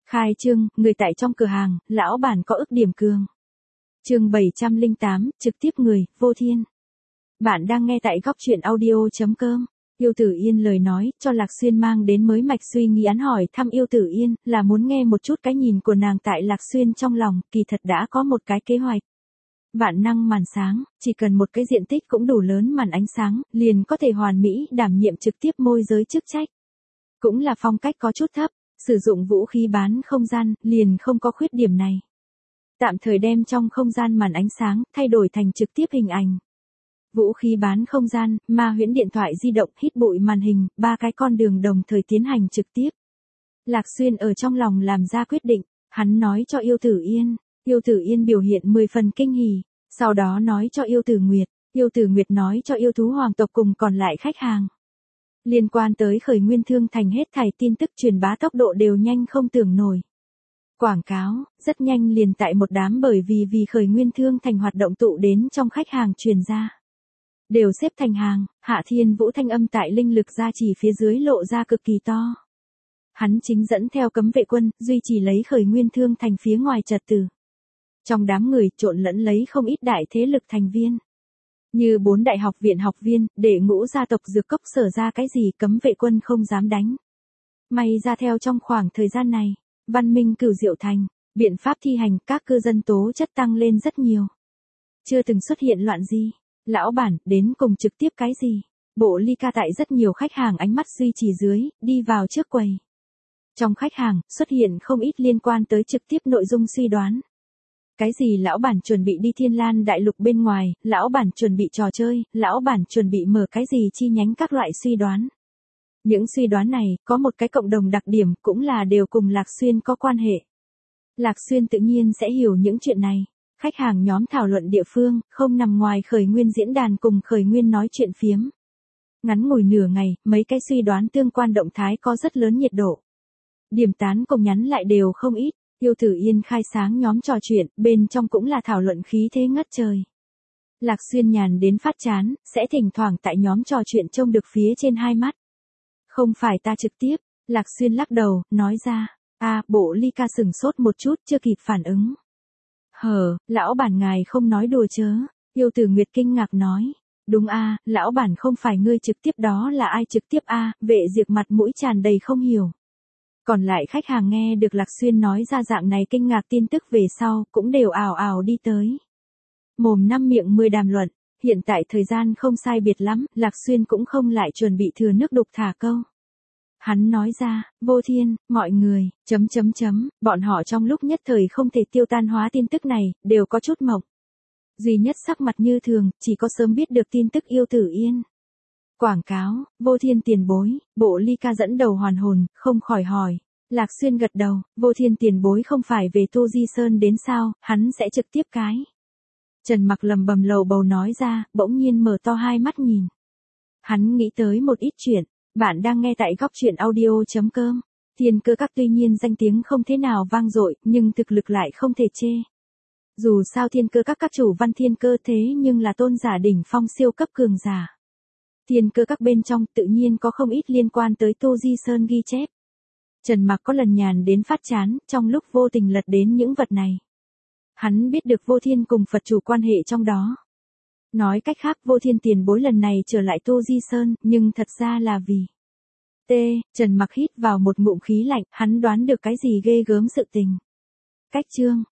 Khai trương, người tại trong cửa hàng, lão bản có ức điểm cường. Chương 708, trực tiếp người, Vô Thiên. Bạn đang nghe tại góc truyện audio.com. Yêu Tử Yên lời nói, cho Lạc Xuyên mang đến mới mạch suy nghĩ án hỏi thăm Yêu Tử Yên, là muốn nghe một chút cái nhìn của nàng tại Lạc Xuyên trong lòng, kỳ thật đã có một cái kế hoạch. Vạn năng màn sáng, chỉ cần một cái diện tích cũng đủ lớn màn ánh sáng, liền có thể hoàn mỹ đảm nhiệm trực tiếp môi giới chức trách. Cũng là phong cách có chút thấp, sử dụng vũ khí bán không gian, liền không có khuyết điểm này. Tạm thời đem trong không gian màn ánh sáng, thay đổi thành trực tiếp hình ảnh. Vũ khí bán không gian, ma huyễn điện thoại di động, hít bụi màn hình, 3 cái con đường đồng thời tiến hành trực tiếp. Lạc Xuyên ở trong lòng làm ra quyết định, hắn nói cho Yêu Tử Yên biểu hiện 10 phần kinh hỉ, sau đó nói cho Yêu Tử Nguyệt nói cho yêu thú hoàng tộc cùng còn lại khách hàng. Liên quan tới khởi nguyên thương thành hết thảy tin tức truyền bá tốc độ đều nhanh không tưởng nổi. Quảng cáo, rất nhanh liền tại một đám bởi vì khởi nguyên thương thành hoạt động tụ đến trong khách hàng truyền ra. Đều xếp thành hàng, Hạ Thiên Vũ thanh âm tại linh lực gia chỉ phía dưới lộ ra cực kỳ to. Hắn chính dẫn theo cấm vệ quân, duy trì lấy khởi nguyên thương thành phía ngoài trật tự. Trong đám người trộn lẫn lấy không ít đại thế lực thành viên. Như 4 đại học viện học viên, đệ ngũ gia tộc dược cốc sở ra cái gì cấm vệ quân không dám đánh. May ra theo trong khoảng thời gian này, văn minh Cửu Diệu Thành, biện pháp thi hành các cư dân tố chất tăng lên rất nhiều. Chưa từng xuất hiện loạn gì. Lão bản, đến cùng trực tiếp cái gì? Bộ ly ca tại rất nhiều khách hàng ánh mắt duy trì dưới, đi vào trước quầy. Trong khách hàng, xuất hiện không ít liên quan tới trực tiếp nội dung suy đoán. Cái gì lão bản chuẩn bị đi Thiên Lan đại lục bên ngoài, lão bản chuẩn bị trò chơi, lão bản chuẩn bị mở cái gì chi nhánh các loại suy đoán. Những suy đoán này, có một cái cộng đồng đặc điểm cũng là đều cùng Lạc Xuyên có quan hệ. Lạc Xuyên tự nhiên sẽ hiểu những chuyện này. Khách hàng nhóm thảo luận địa phương, không nằm ngoài khởi nguyên diễn đàn cùng khởi nguyên nói chuyện phiếm. Ngắn ngủi nửa ngày, mấy cái suy đoán tương quan động thái có rất lớn nhiệt độ. Điểm tán cùng nhắn lại đều không ít. Yêu Tử Yên khai sáng nhóm trò chuyện, bên trong cũng là thảo luận khí thế ngất trời. Lạc Xuyên nhàn đến phát chán, sẽ thỉnh thoảng tại nhóm trò chuyện trông được phía trên hai mắt. Không phải ta trực tiếp, Lạc Xuyên lắc đầu, nói ra, bộ ly ca sửng sốt một chút chưa kịp phản ứng. Lão bản ngài không nói đùa chớ, Yêu Tử Nguyệt kinh ngạc nói. Đúng lão bản không phải ngươi trực tiếp đó là ai trực tiếp Vệ Diệp mặt mũi tràn đầy không hiểu. Còn lại khách hàng nghe được Lạc Xuyên nói ra dạng này kinh ngạc tin tức về sau, cũng đều ào ào đi tới. Mồm năm miệng 10 đàm luận, hiện tại thời gian không sai biệt lắm, Lạc Xuyên cũng không lại chuẩn bị thừa nước đục thả câu. Hắn nói ra, Vô Thiên, mọi người, bọn họ trong lúc nhất thời không thể tiêu tan hóa tin tức này, đều có chút mộng. Duy nhất sắc mặt như thường, chỉ có sớm biết được tin tức Yêu Tử Yên. Quảng cáo, Vô Thiên tiền bối, bộ ly ca dẫn đầu hoàn hồn, không khỏi hỏi. Lạc Xuyên gật đầu, Vô Thiên tiền bối không phải về Tô Di Sơn đến sao, hắn sẽ trực tiếp cái. Trần Mặc lầm bầm lầu bầu nói ra, bỗng nhiên mở to hai mắt nhìn. Hắn nghĩ tới một ít chuyện. Bạn đang nghe tại góc truyện audio.com. Thiên Cơ Các tuy nhiên danh tiếng không thế nào vang dội, nhưng thực lực lại không thể chê. Dù sao Thiên Cơ Các chủ Văn Thiên Cơ thế nhưng là tôn giả đỉnh phong siêu cấp cường giả. Thiên Cơ Các bên trong tự nhiên có không ít liên quan tới Tô Di Sơn ghi chép. Trần Mặc có lần nhàn đến phát chán, trong lúc vô tình lật đến những vật này. Hắn biết được Vô Thiên cùng Phật chủ quan hệ trong đó. Nói cách khác Vô Thiên tiền bối lần này trở lại Tô Di Sơn, nhưng thật ra là vì... Trần Mặc hít vào một ngụm khí lạnh, hắn đoán được cái gì ghê gớm sự tình. Cách chương,